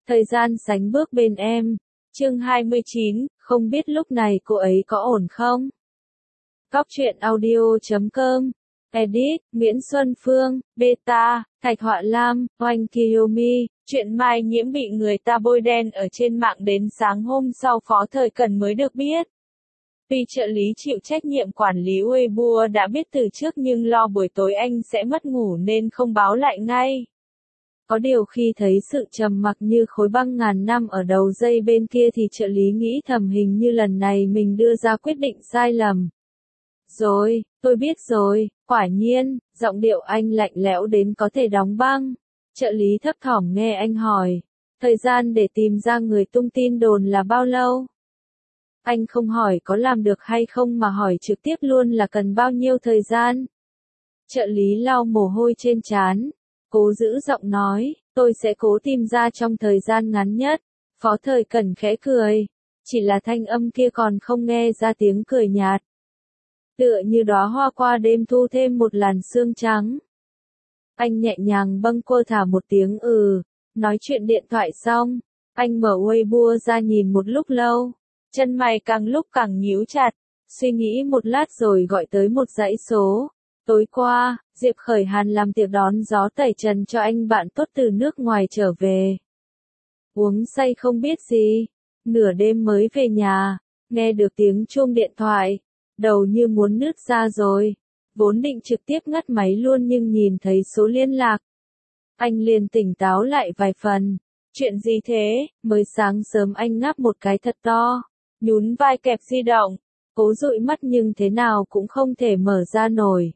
Thời gian sánh bước bên em. Chương 29, không biết lúc này cô ấy có ổn không? Góc truyện audio.com. Edit, Nguyễn Xuân Phương, Beta, Thạch Họa Lam, Oanh Kiyomi. Chuyện Mai Nhiễm bị người ta bôi đen ở trên mạng đến sáng hôm sau Phó Thời Cần mới được biết. Tuy trợ lý chịu trách nhiệm quản lý Weibo đã biết từ trước nhưng lo buổi tối anh sẽ mất ngủ nên không báo lại ngay. Có điều khi thấy sự trầm mặc như khối băng ngàn năm ở đầu dây bên kia thì trợ lý nghĩ thầm hình như lần này mình đưa ra quyết định sai lầm. Rồi, tôi biết rồi, quả nhiên, giọng điệu anh lạnh lẽo đến có thể đóng băng. Trợ lý thấp thỏm nghe anh hỏi, thời gian để tìm ra người tung tin đồn là bao lâu? Anh không hỏi có làm được hay không mà hỏi trực tiếp luôn là cần bao nhiêu thời gian? Trợ lý lau mồ hôi trên trán, cố giữ giọng nói, tôi sẽ cố tìm ra trong thời gian ngắn nhất. Phó Thời Cần khẽ cười, chỉ là thanh âm kia còn không nghe ra tiếng cười nhạt. Tựa như đóa hoa qua đêm thu thêm một làn sương trắng. Anh nhẹ nhàng bâng quơ thả một tiếng nói chuyện điện thoại xong, anh mở Weibo ra nhìn một lúc lâu, chân mày càng lúc càng nhíu chặt, suy nghĩ một lát rồi gọi tới một dãy số. Tối qua, Diệp Khởi Hàn làm tiệc đón gió tẩy trần cho anh bạn tốt từ nước ngoài trở về. Uống say không biết gì, nửa đêm mới về nhà, nghe được tiếng chuông điện thoại, đầu như muốn nứt ra rồi, vốn định trực tiếp ngắt máy luôn nhưng nhìn thấy số liên lạc. Anh liền tỉnh táo lại vài phần, chuyện gì thế, mới sáng sớm anh ngáp một cái thật to, nhún vai kẹp di động, cố dụi mắt nhưng thế nào cũng không thể mở ra nổi.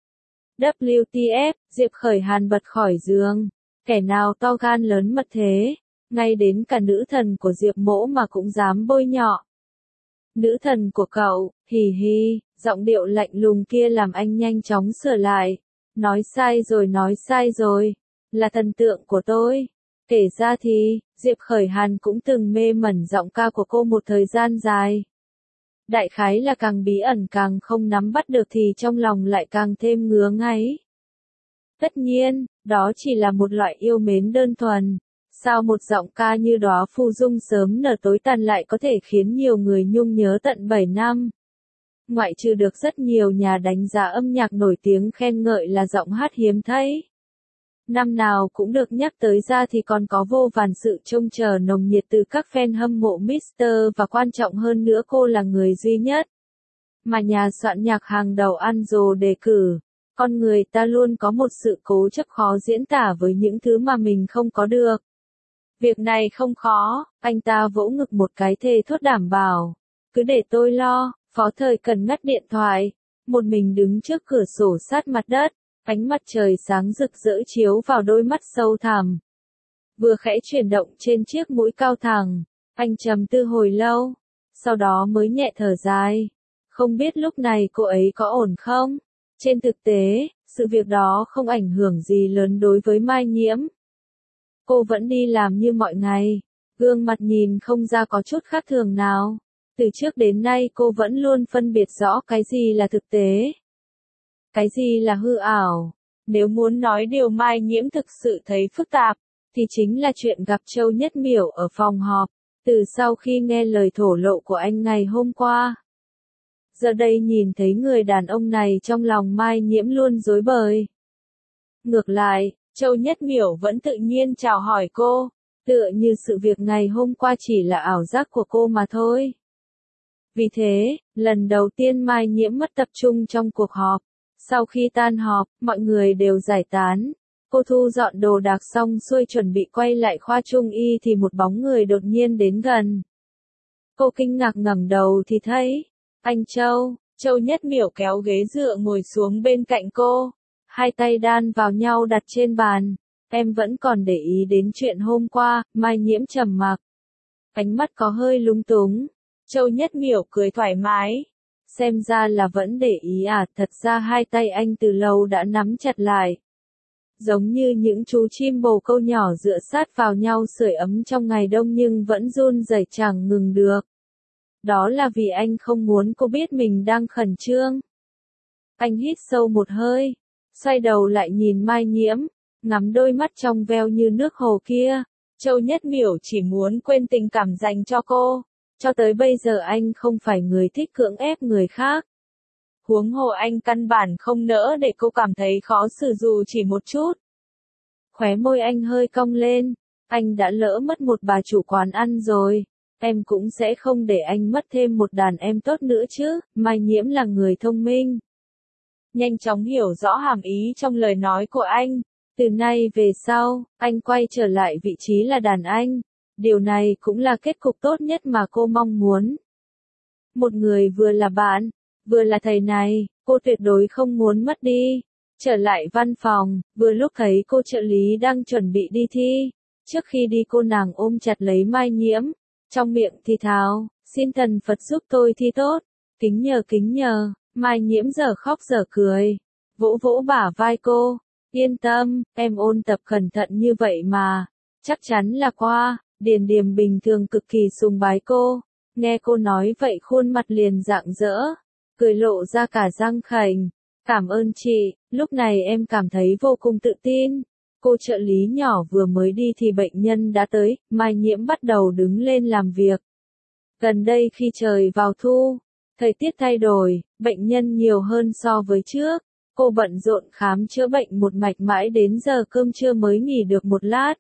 WTF, Diệp Khởi Hàn bật khỏi giường, kẻ nào to gan lớn mật thế, ngay đến cả nữ thần của Diệp Mỗ mà cũng dám bôi nhọ. Nữ thần của cậu, hì hì, giọng điệu lạnh lùng kia làm anh nhanh chóng sửa lại, nói sai rồi, là thần tượng của tôi. Kể ra thì, Diệp Khởi Hàn cũng từng mê mẩn giọng ca của cô một thời gian dài. Đại khái là càng bí ẩn càng không nắm bắt được thì trong lòng lại càng thêm ngứa ngáy. Tất nhiên, đó chỉ là một loại yêu mến đơn thuần. Sao một giọng ca như đóa phù dung sớm nở tối tàn lại có thể khiến nhiều người nhung nhớ tận 7 năm? Ngoại trừ được rất nhiều nhà đánh giá âm nhạc nổi tiếng khen ngợi là giọng hát hiếm thấy. Năm nào cũng được nhắc tới ra thì còn có vô vàn sự trông chờ nồng nhiệt từ các fan hâm mộ Mr. và quan trọng hơn nữa cô là người duy nhất mà nhà soạn nhạc hàng đầu Anjo đề cử. Con người ta luôn có một sự cố chấp khó diễn tả với những thứ mà mình không có được. Việc này không khó, anh ta vỗ ngực một cái thề thốt đảm bảo. Cứ để tôi lo. Phó Thời Cần ngắt điện thoại, một mình đứng trước cửa sổ sát mặt đất, ánh mặt trời sáng rực rỡ chiếu vào đôi mắt sâu thẳm. Vừa khẽ chuyển động trên chiếc mũi cao thẳng, anh trầm tư hồi lâu, sau đó mới nhẹ thở dài. Không biết lúc này cô ấy có ổn không? Trên thực tế, sự việc đó không ảnh hưởng gì lớn đối với Mai Nhiễm. Cô vẫn đi làm như mọi ngày, gương mặt nhìn không ra có chút khác thường nào. Từ trước đến nay cô vẫn luôn phân biệt rõ cái gì là thực tế, cái gì là hư ảo. Nếu muốn nói điều Mai Nhiễm thực sự thấy phức tạp, thì chính là chuyện gặp Châu Nhất Miểu ở phòng họp, từ sau khi nghe lời thổ lộ của anh ngày hôm qua. Giờ đây nhìn thấy người đàn ông này trong lòng Mai Nhiễm luôn rối bời. Ngược lại, Châu Nhất Miểu vẫn tự nhiên chào hỏi cô, tựa như sự việc ngày hôm qua chỉ là ảo giác của cô mà thôi. Vì thế, lần đầu tiên Mai Nhiễm mất tập trung trong cuộc họp. Sau khi tan họp, mọi người đều giải tán. Cô thu dọn đồ đạc xong xuôi chuẩn bị quay lại khoa trung y thì một bóng người đột nhiên đến gần. Cô kinh ngạc ngẩng đầu thì thấy, anh Châu. Châu Nhất Miểu kéo ghế dựa ngồi xuống bên cạnh cô. Hai tay đan vào nhau đặt trên bàn. Em vẫn còn để ý đến chuyện hôm qua, Mai Nhiễm trầm mặc. Ánh mắt có hơi lung túng. Châu Nhất Miểu cười thoải mái. Xem ra là vẫn để ý à, thật ra hai tay anh từ lâu đã nắm chặt lại. Giống như những chú chim bồ câu nhỏ dựa sát vào nhau sưởi ấm trong ngày đông nhưng vẫn run rẩy chẳng ngừng được. Đó là vì anh không muốn cô biết mình đang khẩn trương. Anh hít sâu một hơi, xoay đầu lại nhìn Mai Nhiễm, ngắm đôi mắt trong veo như nước hồ kia. Châu Nhất Miểu chỉ muốn quên tình cảm dành cho cô. Cho tới bây giờ anh không phải người thích cưỡng ép người khác. Huống hồ anh căn bản không nỡ để cô cảm thấy khó xử dù chỉ một chút. Khóe môi anh hơi cong lên. Anh đã lỡ mất một bà chủ quán ăn rồi. Em cũng sẽ không để anh mất thêm một đàn em tốt nữa chứ. Mai Nhiễm là người thông minh. Nhanh chóng hiểu rõ hàm ý trong lời nói của anh. Từ nay về sau, anh quay trở lại vị trí là đàn anh. Điều này cũng là kết cục tốt nhất mà cô mong muốn. Một người vừa là bạn, vừa là thầy này, cô tuyệt đối không muốn mất đi. Trở lại văn phòng, vừa lúc thấy cô trợ lý đang chuẩn bị đi thi. Trước khi đi cô nàng ôm chặt lấy Mai Nhiễm, trong miệng thì thào, xin thần Phật giúp tôi thi tốt. Kính nhờ, Mai Nhiễm giờ khóc giờ cười. Vỗ vỗ bả vai cô, yên tâm, em ôn tập cẩn thận như vậy mà. Chắc chắn là qua. Điền Điềm bình thường cực kỳ sùng bái cô. Nghe cô nói vậy khuôn mặt liền rạng rỡ. Cười lộ ra cả răng khểnh. Cảm ơn chị, lúc này em cảm thấy vô cùng tự tin. Cô trợ lý nhỏ vừa mới đi thì bệnh nhân đã tới, Mai Nhiễm bắt đầu đứng lên làm việc. Gần đây khi trời vào thu, thời tiết thay đổi, bệnh nhân nhiều hơn so với trước. Cô bận rộn khám chữa bệnh một mạch mãi đến giờ cơm trưa mới nghỉ được một lát.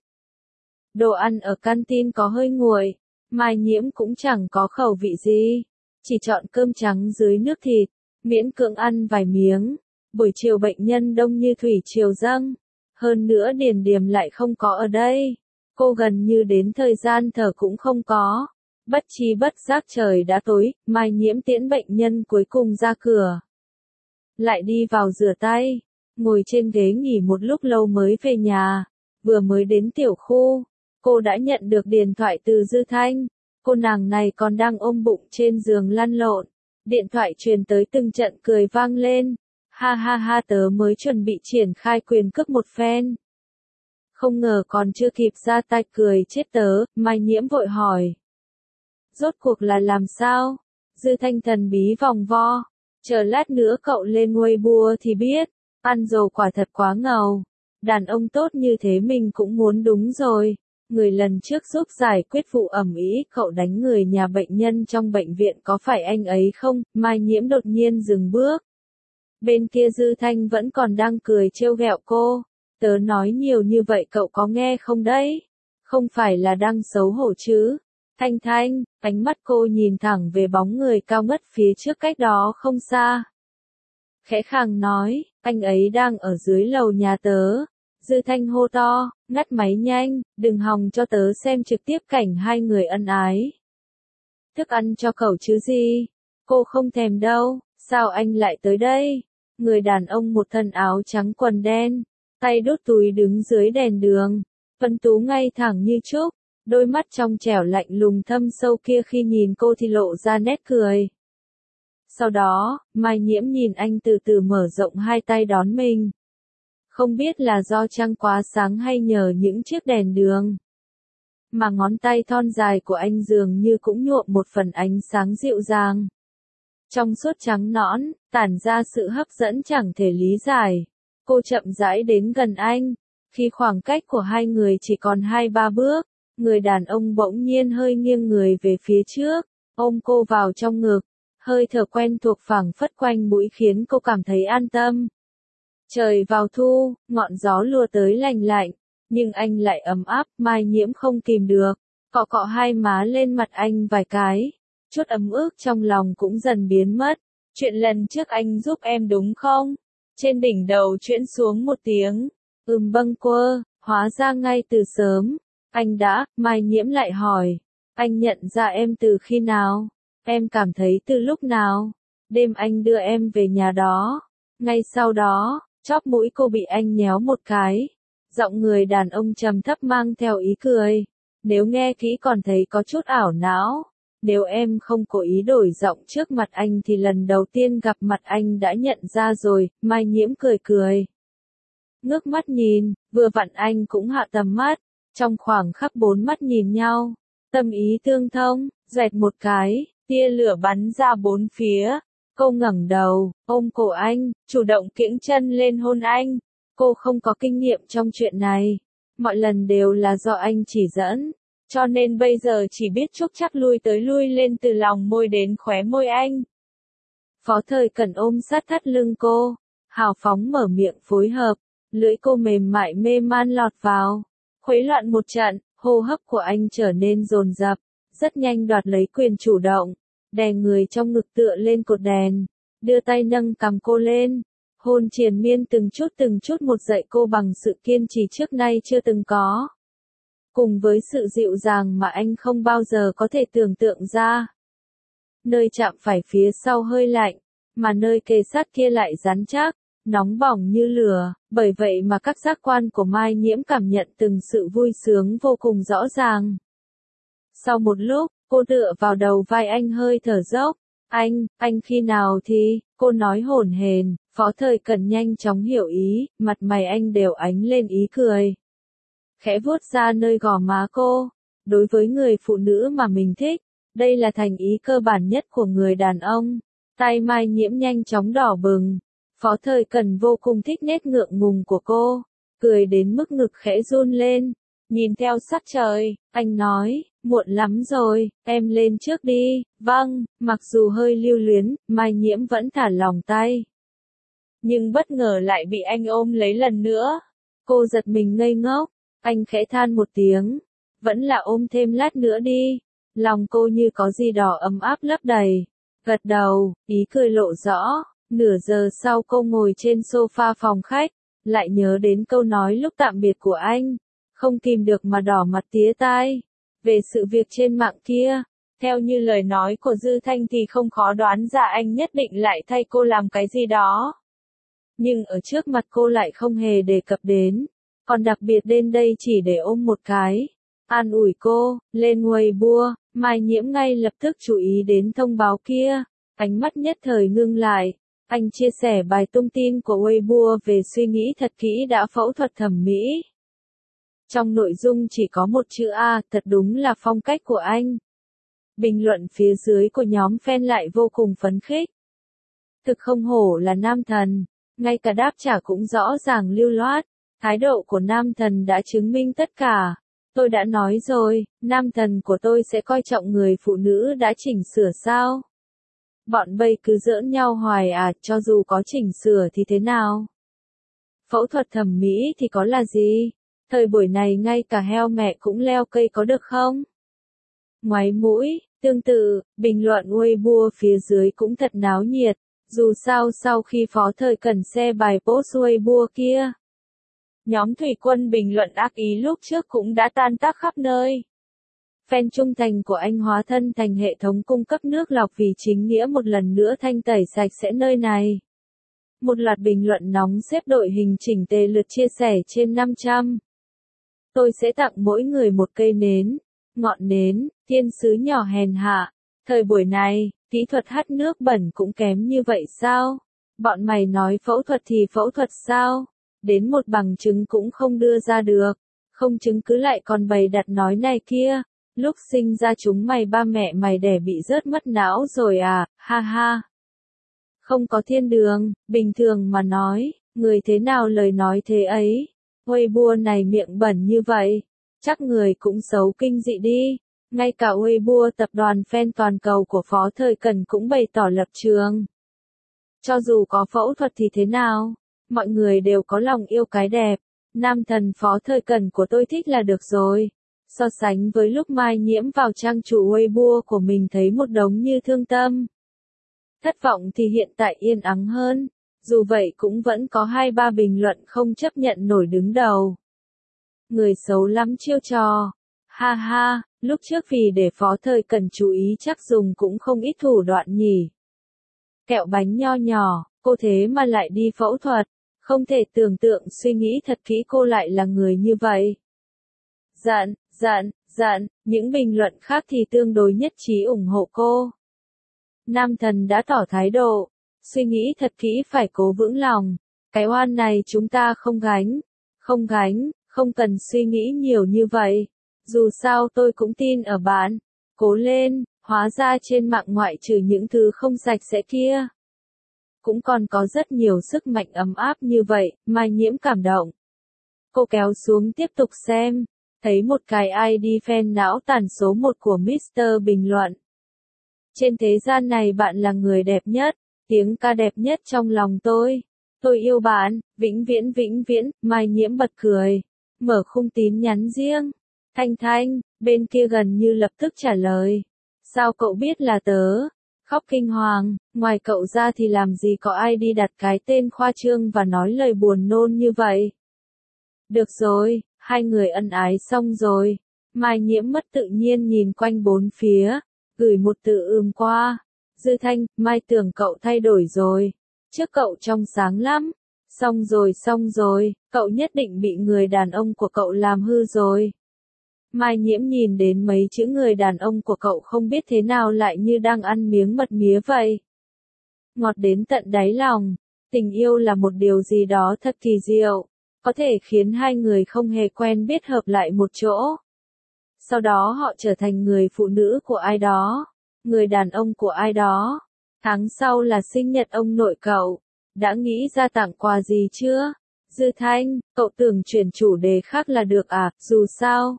Đồ ăn ở canteen có hơi nguội, Mai Nhiễm cũng chẳng có khẩu vị gì. Chỉ chọn cơm trắng dưới nước thịt, miễn cưỡng ăn vài miếng. Buổi chiều bệnh nhân đông như thủy triều dâng. Hơn nữa Điền Điềm lại không có ở đây. Cô gần như đến thời gian thở cũng không có. Bất chi bất giác trời đã tối, Mai Nhiễm tiễn bệnh nhân cuối cùng ra cửa. Lại đi vào rửa tay, ngồi trên ghế nghỉ một lúc lâu mới về nhà. Vừa mới đến tiểu khu, cô đã nhận được điện thoại từ Dư Thanh. Cô nàng này còn đang ôm bụng trên giường lăn lộn. Điện thoại truyền tới từng trận cười vang lên. Ha ha ha, tớ mới chuẩn bị triển khai quyền cước một phen. Không ngờ còn chưa kịp ra tay cười chết tớ, Mai Nhiễm vội hỏi. Rốt cuộc là làm sao? Dư Thanh thần bí vòng vo. Chờ lát nữa cậu lên Weibo thì biết. Ăn dầu quả thật quá ngầu. Đàn ông tốt như thế mình cũng muốn đúng rồi. Người lần trước giúp giải quyết vụ ầm ĩ cậu đánh người nhà bệnh nhân trong bệnh viện có phải anh ấy không? Mai Nhiễm đột nhiên dừng bước. Bên kia Dư Thanh vẫn còn đang cười trêu ghẹo cô. Tớ nói nhiều như vậy cậu có nghe không đấy? Không phải là đang xấu hổ chứ? Thanh Thanh, ánh mắt cô nhìn thẳng về bóng người cao ngất phía trước cách đó không xa. Khẽ khàng nói, anh ấy đang ở dưới lầu nhà tớ. Dư Thanh hô to, ngắt máy nhanh, đừng hòng cho tớ xem trực tiếp cảnh hai người ân ái. Thức ăn cho cậu chứ gì? Cô không thèm đâu, sao anh lại tới đây? Người đàn ông một thân áo trắng quần đen, tay đút túi đứng dưới đèn đường, tuấn tú ngay thẳng như trúc, đôi mắt trong trẻo lạnh lùng thâm sâu kia khi nhìn cô thì lộ ra nét cười. Sau đó, Mai Nhiễm nhìn anh từ từ mở rộng hai tay đón mình. Không biết là do trăng quá sáng hay nhờ những chiếc đèn đường, mà ngón tay thon dài của anh dường như cũng nhuộm một phần ánh sáng dịu dàng. Trong suốt trắng nõn, tản ra sự hấp dẫn chẳng thể lý giải. Cô chậm rãi đến gần anh. Khi khoảng cách của hai người chỉ còn 2-3 bước, người đàn ông bỗng nhiên hơi nghiêng người về phía trước, ôm cô vào trong ngực. Hơi thở quen thuộc phảng phất quanh mũi khiến cô cảm thấy an tâm. Trời vào thu, ngọn gió lùa tới lành lạnh, nhưng anh lại ấm áp, Mai Nhiễm không kìm được, cọ cọ hai má lên mặt anh vài cái. Chút ấm ức trong lòng cũng dần biến mất. Chuyện lần trước anh giúp em đúng không? Trên đỉnh đầu chuyển xuống một tiếng. Bâng quơ, hóa ra ngay từ sớm. Anh đã, Mai Nhiễm lại hỏi. Anh nhận ra em từ khi nào? Em cảm thấy từ lúc nào? Đêm anh đưa em về nhà đó. Ngay sau đó, chóp mũi cô bị anh nhéo một cái. Giọng người đàn ông trầm thấp mang theo ý cười. Nếu nghe kỹ còn thấy có chút ảo não. Nếu em không cố ý đổi giọng trước mặt anh thì lần đầu tiên gặp mặt anh đã nhận ra rồi, Mai Nhiễm cười cười. Ngước mắt nhìn, vừa vặn anh cũng hạ tầm mắt, trong khoảng khắc bốn mắt nhìn nhau, tâm ý tương thông, dẹt một cái, tia lửa bắn ra bốn phía. Cô ngẩng đầu, ôm cổ anh, chủ động kiễng chân lên hôn anh. Cô không có kinh nghiệm trong chuyện này. mọi lần đều là do anh chỉ dẫn, cho nên bây giờ chỉ biết chúc chắc lui tới lui lên từ lòng môi đến khóe môi anh. Phó Thời Cẩn ôm sát thắt lưng cô, hào phóng mở miệng phối hợp, lưỡi cô mềm mại mê man lọt vào, khuấy loạn một trận, hô hấp của anh trở nên dồn dập, rất nhanh đoạt lấy quyền chủ động, đè người trong ngực tựa lên cột đèn, đưa tay nâng cằm cô lên, hôn triền miên từng chút một dạy cô bằng sự kiên trì trước nay chưa từng có. Cùng với sự dịu dàng mà anh không bao giờ có thể tưởng tượng ra. Nơi chạm phải phía sau hơi lạnh, mà nơi kề sát kia lại rắn chắc, nóng bỏng như lửa, bởi vậy mà các giác quan của Mai Nhiễm cảm nhận từng sự vui sướng vô cùng rõ ràng. Sau một lúc, cô tựa vào đầu vai anh hơi thở dốc, anh khi nào thì, cô nói hổn hển, Phó Thời Cẩn nhanh chóng hiểu ý, mặt mày anh đều ánh lên ý cười. Khẽ vuốt ra nơi gò má cô, đối với người phụ nữ mà mình thích, đây là thành ý cơ bản nhất của người đàn ông. Tay Mai Nhiễm nhanh chóng đỏ bừng, Phó Thời Cẩn vô cùng thích nét ngượng ngùng của cô, cười đến mức ngực khẽ run lên, nhìn theo sắc trời, anh nói, muộn lắm rồi, em lên trước đi, vâng, mặc dù hơi lưu luyến, Mai Nhiễm vẫn thả lỏng tay. Nhưng bất ngờ lại bị anh ôm lấy lần nữa, cô giật mình ngây ngốc, anh khẽ than một tiếng, vẫn là ôm thêm lát nữa đi, lòng cô như có gì đó ấm áp lấp đầy, gật đầu, ý cười lộ rõ. Nửa giờ sau cô ngồi trên sofa phòng khách, lại nhớ đến câu nói lúc tạm biệt của anh, không kìm được mà đỏ mặt tía tai. Về sự việc trên mạng kia, theo như lời nói của Dư Thanh thì không khó đoán ra anh nhất định lại thay cô làm cái gì đó. Nhưng ở trước mặt cô lại không hề đề cập đến, còn đặc biệt đến đây chỉ để ôm một cái. An ủi cô, lên Weibo, Mai Nhiễm ngay lập tức chú ý đến thông báo kia, ánh mắt nhất thời ngưng lại. Anh chia sẻ bài tung tin của Weibo về suy nghĩ thật kỹ đã phẫu thuật thẩm mỹ. Trong nội dung chỉ có một chữ A, thật đúng là phong cách của anh. Bình luận phía dưới của nhóm fan lại vô cùng phấn khích. Thực không hổ là nam thần, ngay cả đáp trả cũng rõ ràng lưu loát, thái độ của nam thần đã chứng minh tất cả. Tôi đã nói rồi, nam thần của tôi sẽ coi trọng người phụ nữ đã chỉnh sửa sao? Bọn bây cứ giỡn nhau hoài à, cho dù có chỉnh sửa thì thế nào? Phẫu thuật thẩm mỹ thì có là gì? Thời buổi này ngay cả heo mẹ cũng leo cây có được không? Ngoáy mũi, tương tự, bình luận Weibo phía dưới cũng thật náo nhiệt, dù sao sau khi Phó Thời Cẩn share bài post Weibo kia. Nhóm thủy quân bình luận ác ý lúc trước cũng đã tan tác khắp nơi. Fan trung thành của anh hóa thân thành hệ thống cung cấp nước lọc vì chính nghĩa một lần nữa thanh tẩy sạch sẽ nơi này. Một loạt bình luận nóng xếp đội hình chỉnh tề lượt chia sẻ trên 500. Tôi sẽ tặng mỗi người một cây nến, ngọn nến, thiên sứ nhỏ hèn hạ. Thời buổi này, kỹ thuật hắt nước bẩn cũng kém như vậy sao? Bọn mày nói phẫu thuật thì phẫu thuật sao? Đến một bằng chứng cũng không đưa ra được. Không chứng cứ lại còn bày đặt nói này kia. Lúc sinh ra chúng mày ba mẹ mày đẻ bị rớt mất não rồi à, ha ha. Không có thiên đường, bình thường mà nói, người thế nào lời nói thế ấy. Weibo này miệng bẩn như vậy, chắc người cũng xấu kinh dị đi. Ngay cả Weibo tập đoàn fan toàn cầu của Phó Thời Cẩn cũng bày tỏ lập trường. Cho dù có phẫu thuật thì thế nào, mọi người đều có lòng yêu cái đẹp. Nam thần Phó Thời Cẩn của tôi thích là được rồi. So sánh với lúc Mai Nhiễm vào trang chủ Weibo của mình thấy một đống như thương tâm. Thất vọng thì hiện tại yên ắng hơn, dù vậy cũng vẫn có 2-3 bình luận không chấp nhận nổi đứng đầu. Người xấu lắm chiêu trò. Ha ha, lúc trước vì để Phó Thời Cẩn chú ý chắc dùng cũng không ít thủ đoạn nhỉ. Kẹo bánh nho nhỏ, cô thế mà lại đi phẫu thuật, không thể tưởng tượng suy nghĩ thật kỹ cô lại là người như vậy. Giận, những bình luận khác thì tương đối nhất trí ủng hộ cô. Nam thần đã tỏ thái độ, suy nghĩ thật kỹ phải cố vững lòng, cái oan này chúng ta không gánh, không cần suy nghĩ nhiều như vậy, dù sao tôi cũng tin ở bạn, cố lên, hóa ra trên mạng ngoại trừ những thứ không sạch sẽ kia. Cũng còn có rất nhiều sức mạnh ấm áp như vậy, Mai Nhiễm cảm động. Cô kéo xuống tiếp tục xem, thấy một cái ID fan não tàn số 1 của Mr. bình luận. Trên thế gian này bạn là người đẹp nhất, tiếng ca đẹp nhất trong lòng tôi. Tôi yêu bạn, vĩnh viễn, Mai Nhiễm bật cười. Mở khung tin nhắn riêng. Thanh Thanh, bên kia gần như lập tức trả lời. Sao cậu biết là tớ? Khóc kinh hoàng, ngoài cậu ra thì làm gì có ai đi đặt cái tên khoa trương và nói lời buồn nôn như vậy. Được rồi, hai người ân ái xong rồi. Mai Nhiễm mất tự nhiên nhìn quanh bốn phía, gửi một từ qua. Dư Thanh, Mai tưởng cậu thay đổi rồi. Trước cậu trong sáng lắm. Xong rồi, cậu nhất định bị người đàn ông của cậu làm hư rồi. Mai Nhiễm nhìn đến mấy chữ người đàn ông của cậu không biết thế nào lại như đang ăn miếng mật mía vậy. Ngọt đến tận đáy lòng, tình yêu là một điều gì đó thật kỳ diệu, có thể khiến hai người không hề quen biết hợp lại một chỗ. Sau đó họ trở thành người phụ nữ của ai đó, người đàn ông của ai đó. Tháng sau là sinh nhật ông nội cậu, đã nghĩ ra tặng quà gì chưa? Dư Thanh, cậu tưởng chuyển chủ đề khác là được à, dù sao.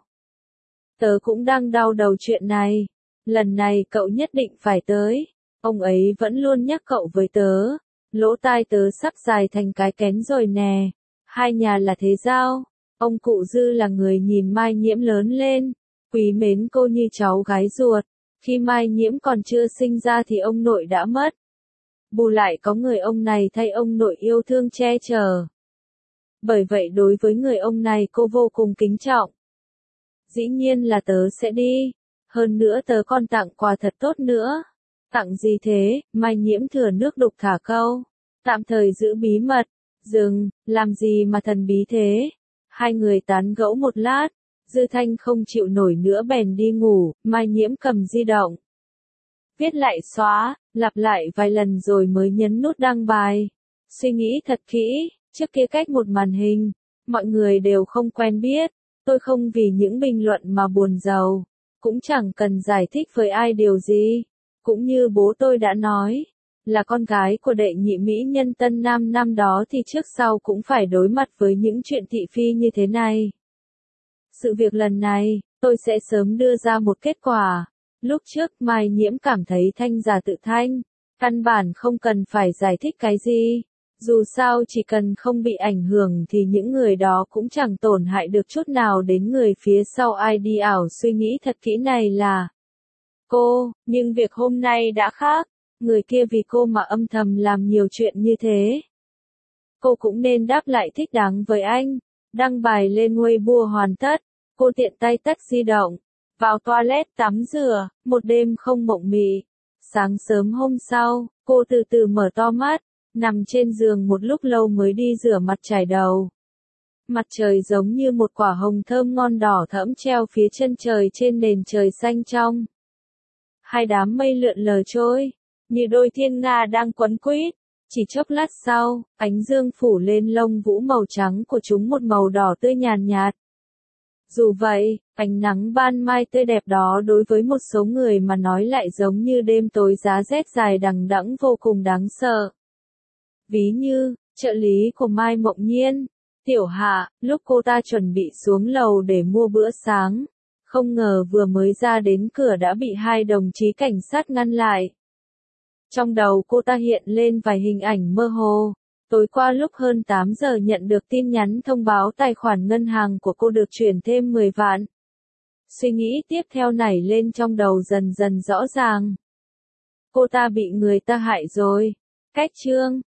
Tớ cũng đang đau đầu chuyện này. Lần này cậu nhất định phải tới. Ông ấy vẫn luôn nhắc cậu với tớ. Lỗ tai tớ sắp dài thành cái kén rồi nè. Hai nhà là thế giao. Ông cụ Dư là người nhìn Mai Nhiễm lớn lên. Quý mến cô như cháu gái ruột. Khi Mai Nhiễm còn chưa sinh ra thì ông nội đã mất. Bù lại có người ông này thay ông nội yêu thương che chở. Bởi vậy đối với người ông này cô vô cùng kính trọng. Dĩ nhiên là tớ sẽ đi. Hơn nữa tớ còn tặng quà thật tốt nữa. Tặng gì thế? Mai Nhiễm thừa nước đục thả câu. Tạm thời giữ bí mật. Dừng, làm gì mà thần bí thế? Hai người tán gẫu một lát. Dư Thanh không chịu nổi nữa bèn đi ngủ. Mai Nhiễm cầm di động. Viết lại xóa, lặp lại vài lần rồi mới nhấn nút đăng bài. Suy nghĩ thật kỹ, trước kia cách một màn hình. Mọi người đều không quen biết. Tôi không vì những bình luận mà buồn rầu, cũng chẳng cần giải thích với ai điều gì. Cũng như bố tôi đã nói, là con gái của đệ nhị mỹ nhân Tân Nam năm đó thì trước sau cũng phải đối mặt với những chuyện thị phi như thế này. Sự việc lần này, tôi sẽ sớm đưa ra một kết quả. Lúc trước Mai Nhiễm cảm thấy Thanh giả tự thanh, căn bản không cần phải giải thích cái gì. Dù sao chỉ cần không bị ảnh hưởng thì những người đó cũng chẳng tổn hại được chút nào đến người phía sau ID ảo. Suy nghĩ thật kỹ này là cô, nhưng việc hôm nay đã khác, người kia vì cô mà âm thầm làm nhiều chuyện như thế. Cô cũng nên đáp lại thích đáng với anh. Đăng bài lên Weibo hoàn tất, cô tiện tay tắt di động, vào toilet tắm rửa, một đêm không mộng mị. Sáng sớm hôm sau, cô từ từ mở to mắt. Nằm trên giường một lúc lâu mới đi rửa mặt chải đầu. Mặt trời giống như một quả hồng thơm ngon đỏ thẫm treo phía chân trời trên nền trời xanh trong. Hai đám mây lượn lờ trôi, như đôi thiên nga đang quấn quýt. Chỉ chốc lát sau, ánh dương phủ lên lông vũ màu trắng của chúng một màu đỏ tươi nhàn nhạt. Dù vậy, ánh nắng ban mai tươi đẹp đó đối với một số người mà nói lại giống như đêm tối giá rét dài đằng đẵng vô cùng đáng sợ. Ví như, trợ lý của Mai Mộng Nhiên, Tiểu Hạ, lúc cô ta chuẩn bị xuống lầu để mua bữa sáng, không ngờ vừa mới ra đến cửa đã bị hai đồng chí cảnh sát ngăn lại. Trong đầu cô ta hiện lên vài hình ảnh mơ hồ. Tối qua lúc hơn 8 giờ nhận được tin nhắn thông báo tài khoản ngân hàng của cô được chuyển thêm 10 vạn. Suy nghĩ tiếp theo nảy lên trong đầu dần dần rõ ràng. Cô ta bị người ta hại rồi. Cách chương